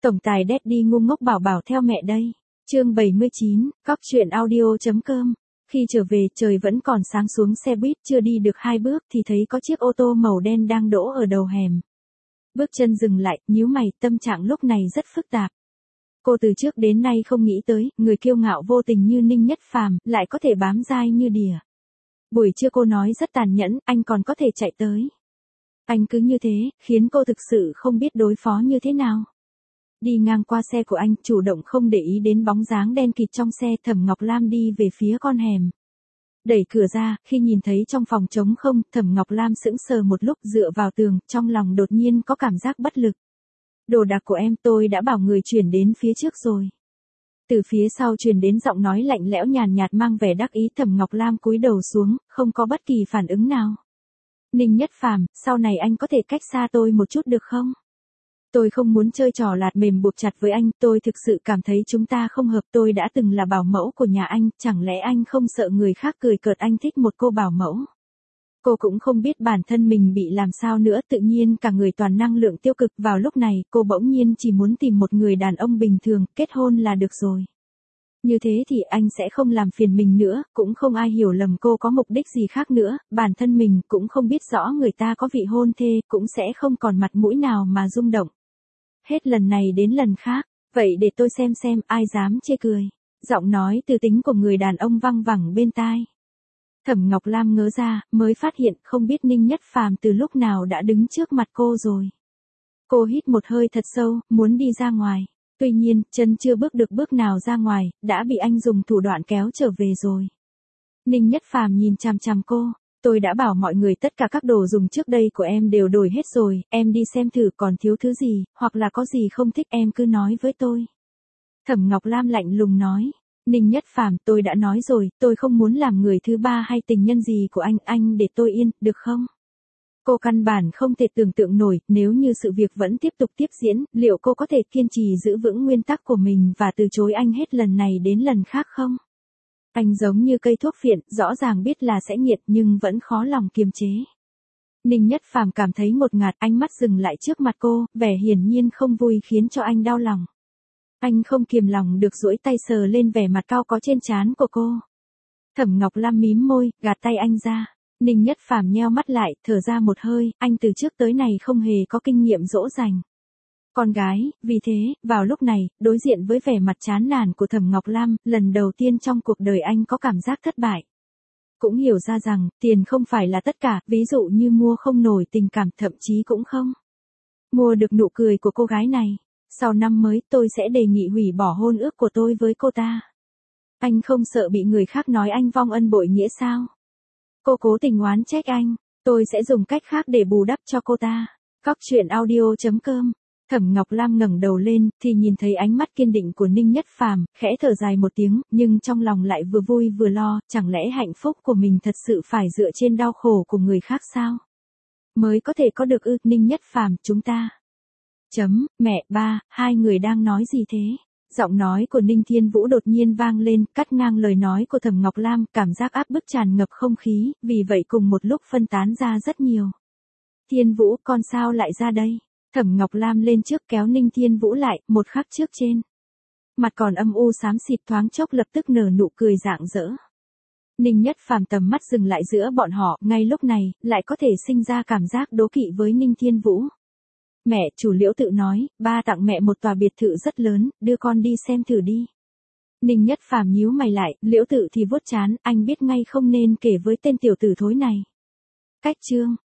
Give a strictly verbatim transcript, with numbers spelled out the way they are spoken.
Tổng tài Daddy ngu ngốc bảo bảo theo mẹ đây. Chương bảy mươi chín, cóc truyện audio chấm com. Khi trở về trời vẫn còn sáng, xuống xe buýt chưa đi được hai bước thì thấy có chiếc ô tô màu đen đang đỗ ở đầu hẻm. Bước chân dừng lại, nhíu mày, tâm trạng lúc này rất phức tạp. Cô từ trước đến nay không nghĩ tới, người kiêu ngạo vô tình như Ninh Nhất Phàm lại có thể bám dai như đỉa. Buổi trưa cô nói rất tàn nhẫn, anh còn có thể chạy tới. Anh cứ như thế, khiến cô thực sự không biết đối phó như thế nào. Đi ngang qua xe của anh, chủ động không để ý đến bóng dáng đen kịt trong xe, Thẩm Ngọc Lam đi về phía con hẻm. Đẩy cửa ra, khi nhìn thấy trong phòng trống không, Thẩm Ngọc Lam sững sờ một lúc, dựa vào tường, trong lòng đột nhiên có cảm giác bất lực. Đồ đạc của em tôi đã bảo người chuyển đến phía trước rồi. Từ phía sau truyền đến giọng nói lạnh lẽo nhàn nhạt mang vẻ đắc ý. Thẩm Ngọc Lam cúi đầu xuống, không có bất kỳ phản ứng nào. Ninh Nhất Phàm, sau này anh có thể cách xa tôi một chút được không? Tôi không muốn chơi trò lạt mềm buộc chặt với anh, tôi thực sự cảm thấy chúng ta không hợp. Tôi đã từng là bảo mẫu của nhà anh, chẳng lẽ anh không sợ người khác cười cợt anh thích một cô bảo mẫu? Cô cũng không biết bản thân mình bị làm sao nữa, tự nhiên cả người toàn năng lượng tiêu cực. Vào lúc này, cô bỗng nhiên chỉ muốn tìm một người đàn ông bình thường, kết hôn là được rồi. Như thế thì anh sẽ không làm phiền mình nữa, cũng không ai hiểu lầm cô có mục đích gì khác nữa, bản thân mình cũng không biết rõ người ta có vị hôn thê, cũng sẽ không còn mặt mũi nào mà rung động. Hết lần này đến lần khác, vậy để tôi xem xem ai dám chê cười. Giọng nói từ tính của người đàn ông văng vẳng bên tai. Thẩm Ngọc Lam ngớ ra, mới phát hiện không biết Ninh Nhất Phàm từ lúc nào đã đứng trước mặt cô rồi. Cô hít một hơi thật sâu, muốn đi ra ngoài. Tuy nhiên, chân chưa bước được bước nào ra ngoài, đã bị anh dùng thủ đoạn kéo trở về rồi. Ninh Nhất Phàm nhìn chằm chằm cô. Tôi đã bảo mọi người tất cả các đồ dùng trước đây của em đều đổi hết rồi, em đi xem thử còn thiếu thứ gì, hoặc là có gì không thích em cứ nói với tôi. Thẩm Ngọc Lam lạnh lùng nói. Ninh Nhất Phàm, tôi đã nói rồi, tôi không muốn làm người thứ ba hay tình nhân gì của anh, anh để tôi yên, được không? Cô căn bản không thể tưởng tượng nổi, nếu như sự việc vẫn tiếp tục tiếp diễn, liệu cô có thể kiên trì giữ vững nguyên tắc của mình và từ chối anh hết lần này đến lần khác không? Anh giống như cây thuốc phiện, rõ ràng biết là sẽ nghiện nhưng vẫn khó lòng kiềm chế. Ninh Nhất Phàm cảm thấy ngột ngạt, ánh mắt dừng lại trước mặt cô, vẻ hiển nhiên không vui khiến cho anh đau lòng. Anh không kiềm lòng được duỗi tay sờ lên vẻ mặt cao có trên trán của cô. Thẩm Ngọc Lam mím môi, gạt tay anh ra. Ninh Nhất Phàm nheo mắt lại, thở ra một hơi, anh từ trước tới nay không hề có kinh nghiệm dỗ dành con gái, vì thế, vào lúc này, đối diện với vẻ mặt chán nản của Thẩm Ngọc Lam, lần đầu tiên trong cuộc đời anh có cảm giác thất bại. Cũng hiểu ra rằng, tiền không phải là tất cả, ví dụ như mua không nổi tình cảm, thậm chí cũng không mua được nụ cười của cô gái này. Sau năm mới, tôi sẽ đề nghị hủy bỏ hôn ước của tôi với cô ta. Anh không sợ bị người khác nói anh vong ân bội nghĩa sao? Cô cố tình oán trách anh, tôi sẽ dùng cách khác để bù đắp cho cô ta. Cóc truyện audio chấm com. Thẩm Ngọc Lam ngẩng đầu lên, thì nhìn thấy ánh mắt kiên định của Ninh Nhất Phàm, khẽ thở dài một tiếng, nhưng trong lòng lại vừa vui vừa lo, chẳng lẽ hạnh phúc của mình thật sự phải dựa trên đau khổ của người khác sao? Mới có thể có được ư? Ninh Nhất Phàm, chúng ta. Chấm, mẹ, ba, hai người đang nói gì thế? Giọng nói của Ninh Thiên Vũ đột nhiên vang lên, cắt ngang lời nói của Thẩm Ngọc Lam, cảm giác áp bức tràn ngập không khí, vì vậy cùng một lúc phân tán ra rất nhiều. Thiên Vũ, con sao lại ra đây? Thẩm Ngọc Lam lên trước kéo Ninh Thiên Vũ lại, một khắc trước trên. Mặt còn âm u xám xịt, thoáng chốc lập tức nở nụ cười rạng rỡ. Ninh Nhất Phàm tầm mắt dừng lại giữa bọn họ, ngay lúc này, lại có thể sinh ra cảm giác đố kỵ với Ninh Thiên Vũ. Mẹ, chủ Liễu tự nói, ba tặng mẹ một tòa biệt thự rất lớn, đưa con đi xem thử đi. Ninh Nhất Phàm nhíu mày lại, Liễu tự thì vuốt trán, anh biết ngay không nên kể với tên tiểu tử thối này. Cách chương.